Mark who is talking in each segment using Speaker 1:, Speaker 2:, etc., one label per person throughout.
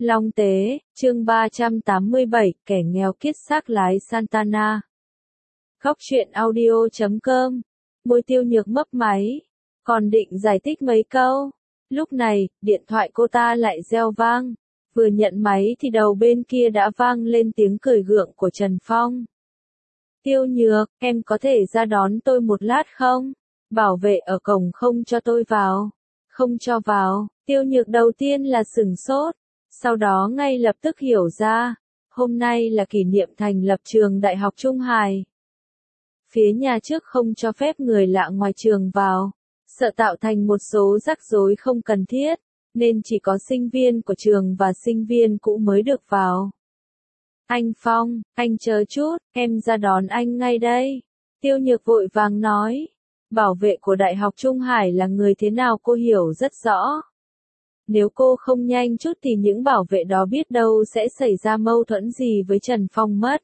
Speaker 1: Long Tế, chương 387, kẻ nghèo kiết xác lái Santana. Góc truyện audio.com. Môi Tiêu Nhược mấp máy, còn định giải thích mấy câu. Lúc này, điện thoại cô ta lại reo vang. Vừa nhận máy thì đầu bên kia đã vang lên tiếng cười gượng của Trần Phong. Tiêu Nhược, em có thể ra đón tôi một lát không? Bảo vệ ở cổng không cho tôi vào. Không cho vào. Tiêu Nhược đầu tiên là sửng sốt, sau đó ngay lập tức hiểu ra, hôm nay là kỷ niệm thành lập trường Đại học Trung Hải. Phía nhà trước không cho phép người lạ ngoài trường vào, sợ tạo thành một số rắc rối không cần thiết, nên chỉ có sinh viên của trường và sinh viên cũ mới được vào. Anh Phong, anh chờ chút, em ra đón anh ngay đây. Tiêu Nhược vội vàng nói. Bảo vệ của Đại học Trung Hải là người thế nào cô hiểu rất rõ. Nếu cô không nhanh chút thì những bảo vệ đó biết đâu sẽ xảy ra mâu thuẫn gì với Trần Phong mất.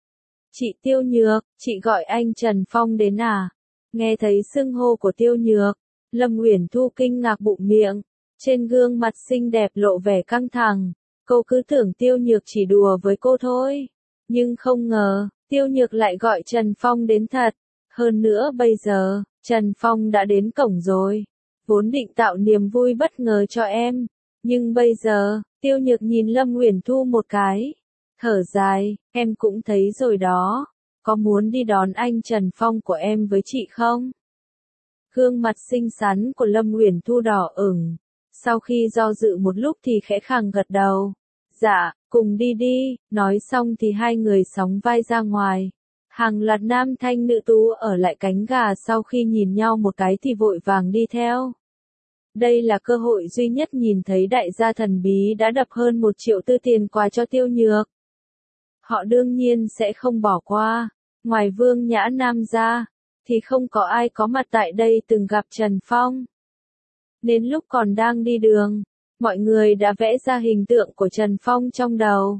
Speaker 1: Chị Tiêu Nhược, chị gọi anh Trần Phong đến à? Nghe thấy xưng hô của Tiêu Nhược, Lâm Uyển Thu kinh ngạc bụng miệng, trên gương mặt xinh đẹp lộ vẻ căng thẳng. Cô cứ tưởng Tiêu Nhược chỉ đùa với cô thôi, nhưng không ngờ, Tiêu Nhược lại gọi Trần Phong đến thật. Hơn nữa bây giờ, Trần Phong đã đến cổng rồi. Vốn định tạo niềm vui bất ngờ cho em, nhưng bây giờ, Tiêu Nhược nhìn Lâm Uyển Thu một cái, thở dài, em cũng thấy rồi đó, có muốn đi đón anh Trần Phong của em với chị không? Gương mặt xinh xắn của Lâm Uyển Thu đỏ ửng, sau khi do dự một lúc thì khẽ khàng gật đầu. Dạ, cùng đi đi, nói xong thì hai người sóng vai ra ngoài. Hàng loạt nam thanh nữ tú ở lại cánh gà sau khi nhìn nhau một cái thì vội vàng đi theo. Đây là cơ hội duy nhất nhìn thấy đại gia thần bí đã đập hơn 1 triệu tư tiền quà cho Tiêu Nhược. Họ đương nhiên sẽ không bỏ qua, ngoài Vương Nhã Nam ra, thì không có ai có mặt tại đây từng gặp Trần Phong. Đến lúc còn đang đi đường, mọi người đã vẽ ra hình tượng của Trần Phong trong đầu.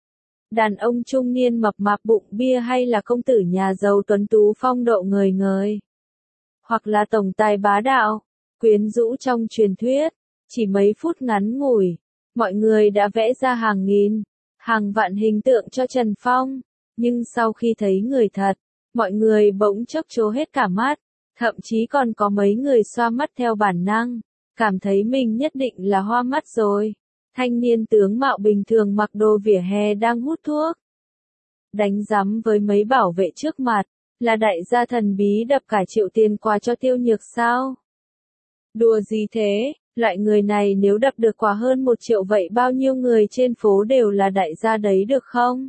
Speaker 1: Đàn ông trung niên mập mạp bụng bia hay là công tử nhà giàu tuấn tú phong độ ngời ngời. Hoặc là tổng tài bá đạo, quyến rũ trong truyền thuyết. Chỉ mấy phút ngắn ngủi, mọi người đã vẽ ra hàng nghìn, hàng vạn hình tượng cho Trần Phong. Nhưng sau khi thấy người thật, mọi người bỗng chốc trố hết cả mắt. Thậm chí còn có mấy người xoa mắt theo bản năng, cảm thấy mình nhất định là hoa mắt rồi. Thanh niên tướng mạo bình thường mặc đồ vỉa hè đang hút thuốc. Đánh rắm với mấy bảo vệ trước mặt, là đại gia thần bí đập cả triệu tiền quà cho Tiêu Nhược sao? Đùa gì thế, loại người này nếu đập được quà hơn 1 triệu vậy bao nhiêu người trên phố đều là đại gia đấy được không?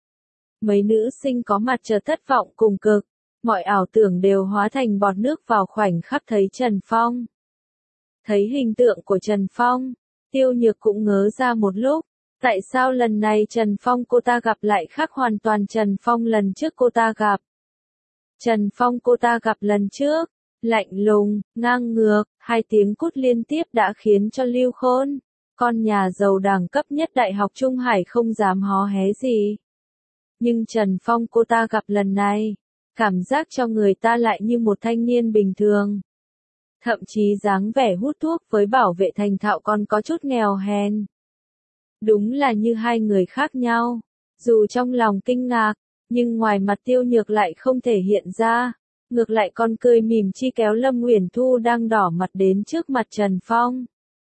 Speaker 1: Mấy nữ sinh có mặt chờ thất vọng cùng cực, mọi ảo tưởng đều hóa thành bọt nước vào khoảnh khắc thấy Trần Phong. Thấy hình tượng của Trần Phong, Tiêu Nhược cũng ngớ ra một lúc, tại sao lần này Trần Phong cô ta gặp lại khác hoàn toàn Trần Phong lần trước cô ta gặp. Trần Phong cô ta gặp lần trước, lạnh lùng, ngang ngược, 2 tiếng cút liên tiếp đã khiến cho Lưu Khôn, con nhà giàu đẳng cấp nhất Đại học Trung Hải không dám hó hé gì. Nhưng Trần Phong cô ta gặp lần này, cảm giác cho người ta lại như một thanh niên bình thường. Thậm chí dáng vẻ hút thuốc với bảo vệ thành thạo còn có chút nghèo hèn. Đúng là như hai người khác nhau. Dù trong lòng kinh ngạc, nhưng ngoài mặt Tiêu Nhược lại không thể hiện ra. Ngược lại còn cười mỉm chi kéo Lâm Uyển Thu đang đỏ mặt đến trước mặt Trần Phong.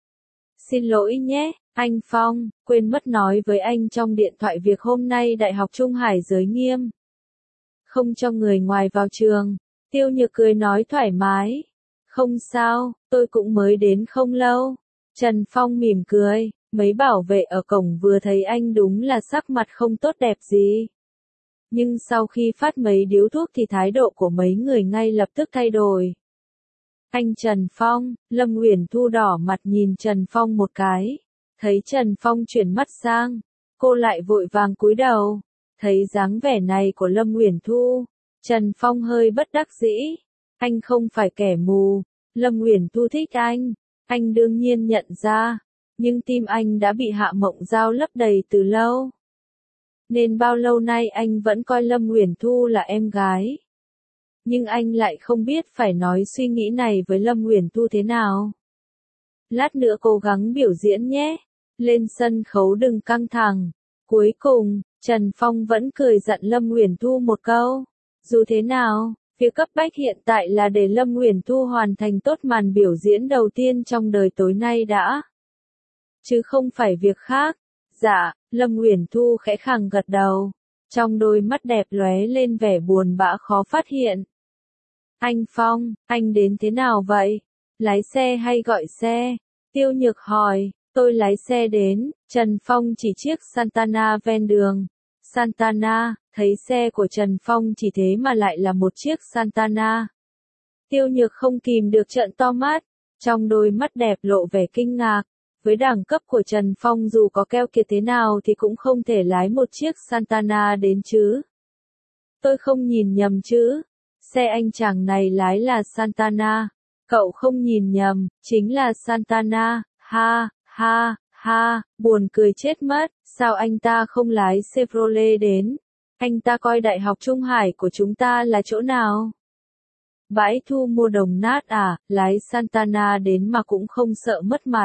Speaker 1: Xin lỗi nhé, anh Phong, quên mất nói với anh trong điện thoại việc hôm nay Đại học Trung Hải giới nghiêm. Không cho người ngoài vào trường. Tiêu Nhược cười nói thoải mái. Không sao, tôi cũng mới đến không lâu. Trần Phong mỉm cười, mấy bảo vệ ở cổng vừa thấy anh đúng là sắc mặt không tốt đẹp gì. Nhưng sau khi phát mấy điếu thuốc thì thái độ của mấy người ngay lập tức thay đổi. Anh Trần Phong, Lâm Uyển Thu đỏ mặt nhìn Trần Phong một cái. Thấy Trần Phong chuyển mắt sang, cô lại vội vàng cúi đầu. Thấy dáng vẻ này của Lâm Uyển Thu, Trần Phong hơi bất đắc dĩ. Anh không phải kẻ mù, Lâm Uyển Thu thích anh đương nhiên nhận ra, nhưng tim anh đã bị Hạ Mộng Giao lấp đầy từ lâu. Nên bao lâu nay anh vẫn coi Lâm Uyển Thu là em gái. Nhưng anh lại không biết phải nói suy nghĩ này với Lâm Uyển Thu thế nào. Lát nữa cố gắng biểu diễn nhé. Lên sân khấu đừng căng thẳng. Cuối cùng, Trần Phong vẫn cười dặn Lâm Uyển Thu một câu. Dù thế nào, việc cấp bách hiện tại là để Lâm Uyển Thu hoàn thành tốt màn biểu diễn đầu tiên trong đời tối nay đã. Chứ không phải việc khác. Dạ, Lâm Uyển Thu khẽ khàng gật đầu. Trong đôi mắt đẹp lóe lên vẻ buồn bã khó phát hiện. Anh Phong, anh đến thế nào vậy? Lái xe hay gọi xe? Tiêu Nhược hỏi. Tôi lái xe đến. Trần Phong chỉ chiếc Santana ven đường. Santana, thấy xe của Trần Phong chỉ thế mà lại là một chiếc Santana. Tiêu Nhược không kìm được trợn to mắt, trong đôi mắt đẹp lộ vẻ kinh ngạc. Với đẳng cấp của Trần Phong dù có keo kiệt thế nào thì cũng không thể lái một chiếc Santana đến chứ. Tôi không nhìn nhầm chứ. Xe anh chàng này lái là Santana. Cậu không nhìn nhầm, chính là Santana. Ha, ha, ha, buồn cười chết mất. Sao anh ta không lái Chevrolet đến? Anh ta coi Đại học Trung Hải của chúng ta là chỗ nào? Bãi thu mua đồng nát à, lái Santana đến mà cũng không sợ mất mặt.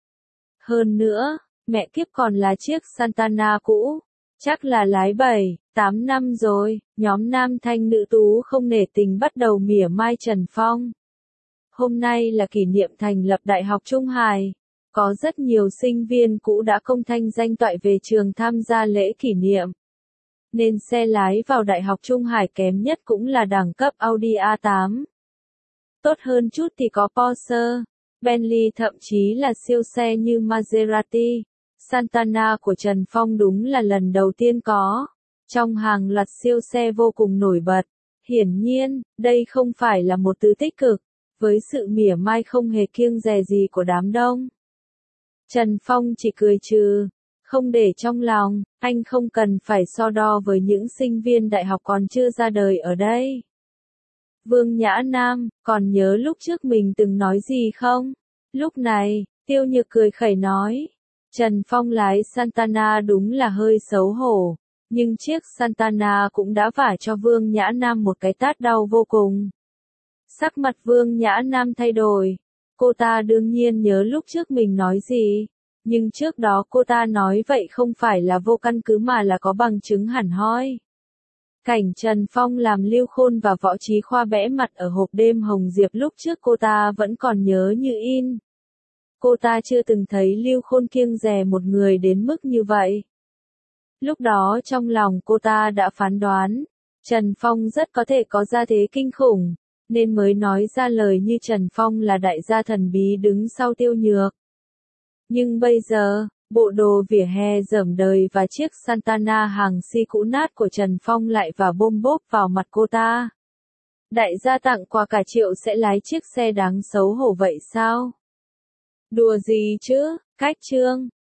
Speaker 1: Hơn nữa, mẹ kiếp còn là chiếc Santana cũ. Chắc là lái 7, 8 năm rồi, nhóm nam thanh nữ tú không nể tình bắt đầu mỉa mai Trần Phong. Hôm nay là kỷ niệm thành lập Đại học Trung Hải. Có rất nhiều sinh viên cũ đã công thanh danh toại về trường tham gia lễ kỷ niệm. Nên xe lái vào Đại học Trung Hải kém nhất cũng là đẳng cấp Audi A8. Tốt hơn chút thì có Porsche, Bentley, thậm chí là siêu xe như Maserati. Santana của Trần Phong đúng là lần đầu tiên có. Trong hàng loạt siêu xe vô cùng nổi bật. Hiển nhiên, đây không phải là một từ tích cực, với sự mỉa mai không hề kiêng dè gì của đám đông. Trần Phong chỉ cười trừ, không để trong lòng, anh không cần phải so đo với những sinh viên đại học còn chưa ra đời ở đây. Vương Nhã Nam, còn nhớ lúc trước mình từng nói gì không? Lúc này, Tiêu Nhược cười khẩy nói, Trần Phong lái Santana đúng là hơi xấu hổ, nhưng chiếc Santana cũng đã vả cho Vương Nhã Nam một cái tát đau vô cùng. Sắc mặt Vương Nhã Nam thay đổi. Cô ta đương nhiên nhớ lúc trước mình nói gì, nhưng trước đó cô ta nói vậy không phải là vô căn cứ mà là có bằng chứng hẳn hoi. Cảnh Trần Phong làm Lưu Khôn và Võ Chí Khoa bẽ mặt ở hộp đêm Hồng Diệp lúc trước cô ta vẫn còn nhớ như in. Cô ta chưa từng thấy Lưu Khôn kiêng dè một người đến mức như vậy. Lúc đó trong lòng cô ta đã phán đoán, Trần Phong rất có thể có gia thế kinh khủng, nên mới nói ra lời như Trần Phong là đại gia thần bí đứng sau Tiêu Nhược. Nhưng bây giờ, bộ đồ vỉa hè rởm đời và chiếc Santana hàng xi cũ nát của Trần Phong lại và bôm bốp vào mặt cô ta. Đại gia tặng quà cả triệu sẽ lái chiếc xe đáng xấu hổ vậy sao? Đùa gì chứ, cách chương.